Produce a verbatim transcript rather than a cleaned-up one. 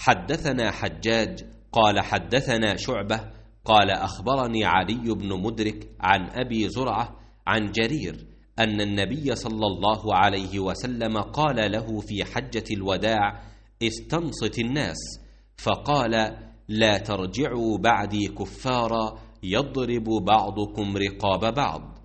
حدثنا حجاج قال حدثنا شعبة قال أخبرني علي بن مدرك عن أبي زرعة عن جرير أن النبي صلى الله عليه وسلم قال له في حجة الوداع: استنصت الناس. فقال: لا ترجعوا بعدي كفارا يضرب بعضكم رقاب بعض.